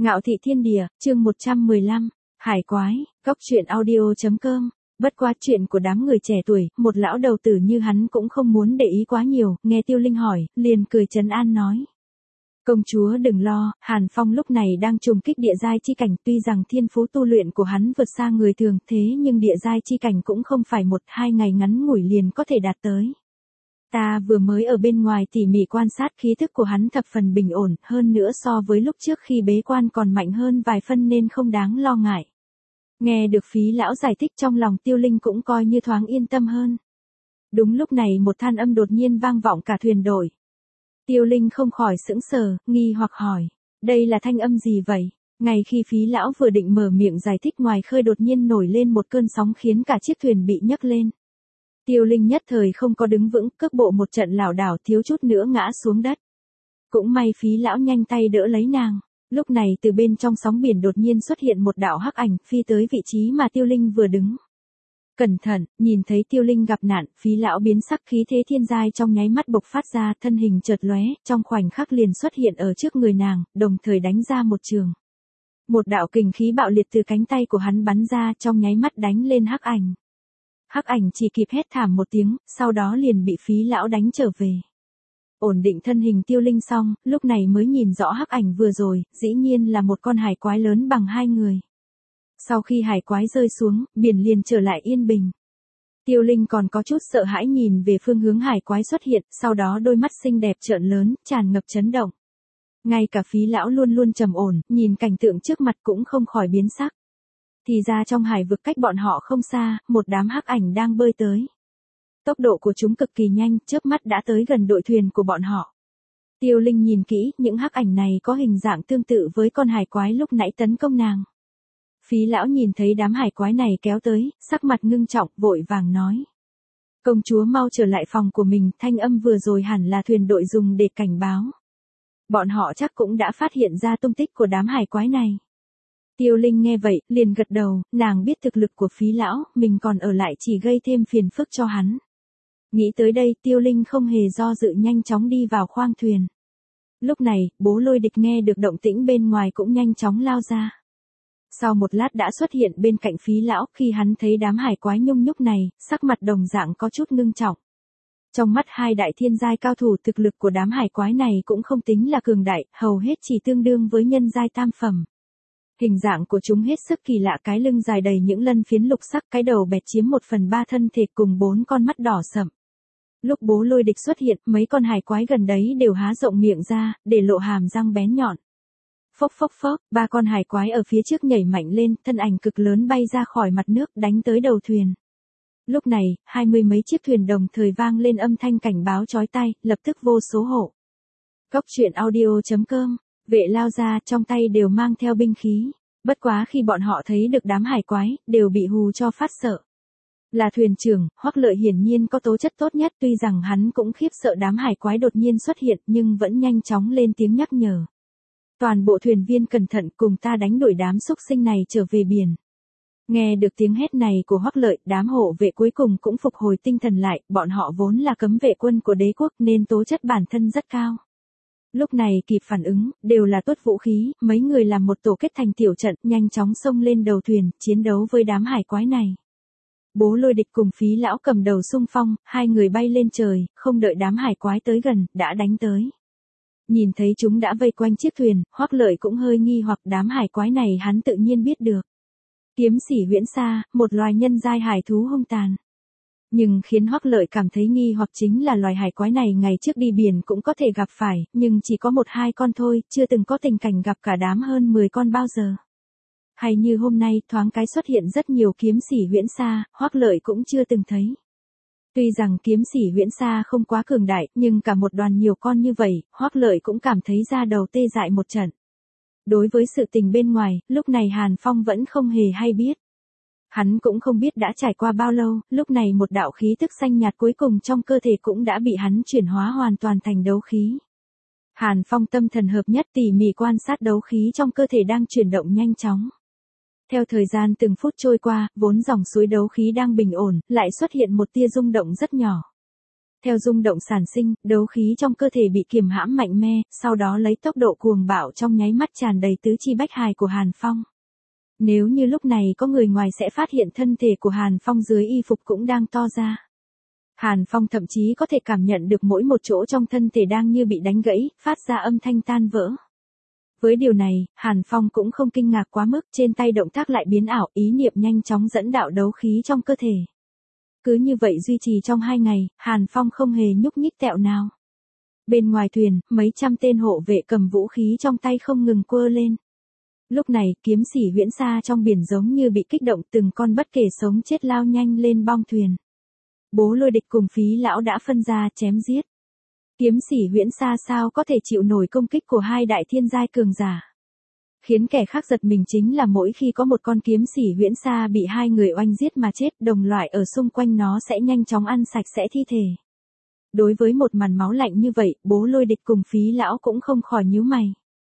Ngạo thị thiên địa, chương 115, Hải quái, góc truyện audio.com. Bất quá chuyện của đám người trẻ tuổi, một lão đầu tử như hắn cũng không muốn để ý quá nhiều, nghe Tiêu Linh hỏi, liền cười trấn an nói. Công chúa đừng lo, Hàn Phong lúc này đang trùng kích địa giai chi cảnh, tuy rằng thiên phú tu luyện của hắn vượt xa người thường, thế nhưng địa giai chi cảnh cũng không phải 1-2 ngày ngắn ngủi liền có thể đạt tới. Ta vừa mới ở bên ngoài tỉ mỉ quan sát khí thức của hắn thập phần bình ổn, hơn nữa so với lúc trước khi bế quan còn mạnh hơn vài phân nên không đáng lo ngại. Nghe được Phí lão giải thích trong lòng Tiêu Linh cũng coi như thoáng yên tâm hơn. Đúng lúc này một than âm đột nhiên vang vọng cả thuyền đội. Tiêu Linh không khỏi sững sờ, nghi hoặc hỏi, đây là thanh âm gì vậy? Ngay khi Phí lão vừa định mở miệng giải thích ngoài khơi đột nhiên nổi lên một cơn sóng khiến cả chiếc thuyền bị nhấc lên. Tiêu Linh nhất thời không có đứng vững, cước bộ một trận lảo đảo thiếu chút nữa ngã xuống đất. Cũng may Phí lão nhanh tay đỡ lấy nàng. Lúc này từ bên trong sóng biển đột nhiên xuất hiện một đạo hắc ảnh phi tới vị trí mà Tiêu Linh vừa đứng. Cẩn thận, nhìn thấy Tiêu Linh gặp nạn, Phí lão biến sắc, khí thế thiên giai trong nháy mắt bộc phát ra, thân hình chợt lóe, trong khoảnh khắc liền xuất hiện ở trước người nàng, đồng thời đánh ra một trường. Một đạo kình khí bạo liệt từ cánh tay của hắn bắn ra, trong nháy mắt đánh lên hắc ảnh. Hắc ảnh chỉ kịp hét thảm một tiếng, sau đó liền bị Phí lão đánh trở về. Ổn định thân hình Tiêu Linh xong, lúc này mới nhìn rõ hắc ảnh vừa rồi, dĩ nhiên là một con hải quái lớn bằng 2 người. Sau khi hải quái rơi xuống, biển liền trở lại yên bình. Tiêu Linh còn có chút sợ hãi nhìn về phương hướng hải quái xuất hiện, sau đó đôi mắt xinh đẹp trợn lớn, tràn ngập chấn động. Ngay cả Phí lão luôn luôn trầm ổn, nhìn cảnh tượng trước mặt cũng không khỏi biến sắc. Thì ra trong hải vực cách bọn họ không xa, một đám hắc ảnh đang bơi tới. Tốc độ của chúng cực kỳ nhanh, chớp mắt đã tới gần đội thuyền của bọn họ. Tiêu Linh nhìn kỹ, những hắc ảnh này có hình dạng tương tự với con hải quái lúc nãy tấn công nàng. Phí lão nhìn thấy đám hải quái này kéo tới, sắc mặt ngưng trọng, vội vàng nói. Công chúa mau trở lại phòng của mình, thanh âm vừa rồi hẳn là thuyền đội dùng để cảnh báo. Bọn họ chắc cũng đã phát hiện ra tung tích của đám hải quái này. Tiêu Linh nghe vậy, liền gật đầu, nàng biết thực lực của Phí lão, mình còn ở lại chỉ gây thêm phiền phức cho hắn. Nghĩ tới đây, Tiêu Linh không hề do dự nhanh chóng đi vào khoang thuyền. Lúc này, Bố Lôi Địch nghe được động tĩnh bên ngoài cũng nhanh chóng lao ra. Sau một lát đã xuất hiện bên cạnh Phí lão, khi hắn thấy đám hải quái nhung nhúc này, sắc mặt đồng dạng có chút ngưng trọng. Trong mắt hai đại thiên giai cao thủ, thực lực của đám hải quái này cũng không tính là cường đại, hầu hết chỉ tương đương với nhân giai tam phẩm. Hình dạng của chúng hết sức kỳ lạ, cái lưng dài đầy những lân phiến lục sắc, cái đầu bẹt chiếm 1/3 thân thể cùng 4 con mắt đỏ sậm. Lúc Bố Lôi Địch xuất hiện, mấy con hải quái gần đấy đều há rộng miệng ra, để lộ hàm răng bén nhọn. Phốc phốc phốc, 3 con hải quái ở phía trước nhảy mạnh lên, thân ảnh cực lớn bay ra khỏi mặt nước, đánh tới đầu thuyền. Lúc này, 20 mấy chiếc thuyền đồng thời vang lên âm thanh cảnh báo chói tai, lập tức vô số hộ. Góc truyện audio.com. Vệ lao ra, trong tay đều mang theo binh khí. Bất quá khi bọn họ thấy được đám hải quái, đều bị hù cho phát sợ. Là thuyền trưởng, Hoắc Lợi hiển nhiên có tố chất tốt nhất, tuy rằng hắn cũng khiếp sợ đám hải quái đột nhiên xuất hiện, nhưng vẫn nhanh chóng lên tiếng nhắc nhở. Toàn bộ thuyền viên cẩn thận, cùng ta đánh đuổi đám xúc sinh này trở về biển. Nghe được tiếng hét này của Hoắc Lợi, đám hộ vệ cuối cùng cũng phục hồi tinh thần lại, bọn họ vốn là cấm vệ quân của đế quốc nên tố chất bản thân rất cao. Lúc này kịp phản ứng, đều là tuốt vũ khí, mấy người làm một tổ kết thành tiểu trận, nhanh chóng xông lên đầu thuyền, chiến đấu với đám hải quái này. Bố Lôi Địch cùng Phí lão cầm đầu xung phong, hai người bay lên trời, không đợi đám hải quái tới gần, đã đánh tới. Nhìn thấy chúng đã vây quanh chiếc thuyền, Hoắc Lợi cũng hơi nghi hoặc đám hải quái này hắn tự nhiên biết được. Kiếm Sỉ Huyễn Sa, một loài nhân giai hải thú hung tàn. Nhưng khiến Hoắc Lợi cảm thấy nghi hoặc chính là loài hải quái này ngày trước đi biển cũng có thể gặp phải, nhưng chỉ có 1-2 con thôi, chưa từng có tình cảnh gặp cả đám hơn 10 con bao giờ. Hay như hôm nay, thoáng cái xuất hiện rất nhiều kiếm Sỉ Huyễn Sa, Hoắc Lợi cũng chưa từng thấy. Tuy rằng kiếm Sỉ Huyễn Sa không quá cường đại, nhưng cả một đoàn nhiều con như vậy, Hoắc Lợi cũng cảm thấy da đầu tê dại một trận. Đối với sự tình bên ngoài, lúc này Hàn Phong vẫn không hề hay biết. Hắn cũng không biết đã trải qua bao lâu, lúc này một đạo khí tức xanh nhạt cuối cùng trong cơ thể cũng đã bị hắn chuyển hóa hoàn toàn thành đấu khí. Hàn Phong tâm thần hợp nhất, tỉ mỉ quan sát đấu khí trong cơ thể đang chuyển động nhanh chóng. Theo thời gian từng phút trôi qua, vốn dòng suối đấu khí đang bình ổn, lại xuất hiện một tia rung động rất nhỏ. Theo rung động sản sinh, đấu khí trong cơ thể bị kiềm hãm mạnh mẽ, sau đó lấy tốc độ cuồng bạo trong nháy mắt tràn đầy tứ chi bách hài của Hàn Phong. Nếu như lúc này có người ngoài sẽ phát hiện thân thể của Hàn Phong dưới y phục cũng đang to ra. Hàn Phong thậm chí có thể cảm nhận được mỗi một chỗ trong thân thể đang như bị đánh gãy, phát ra âm thanh tan vỡ. Với điều này, Hàn Phong cũng không kinh ngạc quá mức, trên tay động tác lại biến ảo, ý niệm nhanh chóng dẫn đạo đấu khí trong cơ thể. Cứ như vậy duy trì trong 2 ngày, Hàn Phong không hề nhúc nhích tẹo nào. Bên ngoài thuyền, mấy trăm tên hộ vệ cầm vũ khí trong tay không ngừng quơ lên. Lúc này, kiếm sĩ huyễn sa trong biển giống như bị kích động, từng con bất kể sống chết lao nhanh lên bong thuyền. Bố Lôi Địch cùng Phí lão đã phân ra chém giết. Kiếm sĩ huyễn sa sao có thể chịu nổi công kích của hai đại thiên giai cường giả. Khiến kẻ khác giật mình chính là mỗi khi có một con kiếm sĩ huyễn sa bị hai người oanh giết mà chết, đồng loại ở xung quanh nó sẽ nhanh chóng ăn sạch sẽ thi thể. Đối với một màn máu lạnh như vậy, Bố Lôi Địch cùng Phí lão cũng không khỏi nhíu mày.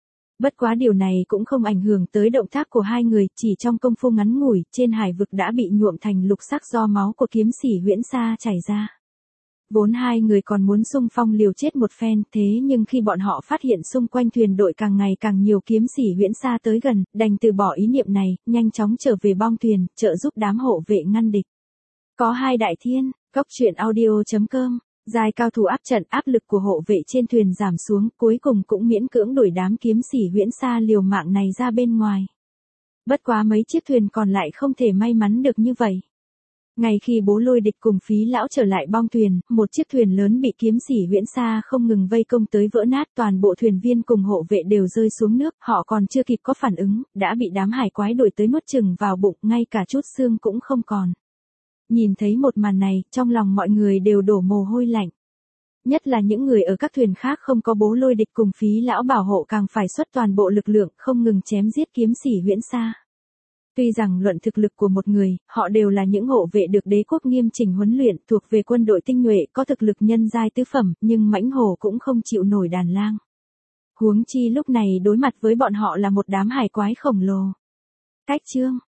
Bất quá điều này cũng không ảnh hưởng tới động tác của hai người, chỉ trong công phu ngắn ngủi, trên hải vực đã bị nhuộm thành lục sắc do máu của kiếm sĩ huyễn sa chảy ra. Vốn hai người còn muốn xung phong liều chết một phen, thế nhưng khi bọn họ phát hiện xung quanh thuyền đội càng ngày càng nhiều kiếm sĩ huyễn sa tới gần, đành từ bỏ ý niệm này, nhanh chóng trở về bong thuyền, trợ giúp đám hộ vệ ngăn địch. Có hai đại thiên, Cốc Truyện Audio.com. Giai cao thủ áp trận, áp lực của hộ vệ trên thuyền giảm xuống, cuối cùng cũng miễn cưỡng đuổi đám kiếm sĩ huyễn sa liều mạng này ra bên ngoài. Bất quá mấy chiếc thuyền còn lại không thể may mắn được như vậy. Ngay khi Bố Lôi Địch cùng Phí lão trở lại bong thuyền, một chiếc thuyền lớn bị kiếm sĩ huyễn sa không ngừng vây công tới vỡ nát, toàn bộ thuyền viên cùng hộ vệ đều rơi xuống nước, họ còn chưa kịp có phản ứng, đã bị đám hải quái đuổi tới nuốt chửng vào bụng, ngay cả chút xương cũng không còn. Nhìn thấy một màn này, trong lòng mọi người đều đổ mồ hôi lạnh. Nhất là những người ở các thuyền khác không có Bố Lôi Địch cùng Phí lão bảo hộ càng phải xuất toàn bộ lực lượng, không ngừng chém giết kiếm sĩ huyễn sa. Tuy rằng luận thực lực của một người, họ đều là những hộ vệ được đế quốc nghiêm chỉnh huấn luyện, thuộc về quân đội tinh nhuệ, có thực lực nhân giai tứ phẩm, nhưng mãnh hổ cũng không chịu nổi đàn lang. Huống chi lúc này đối mặt với bọn họ là một đám hải quái khổng lồ. Cách chương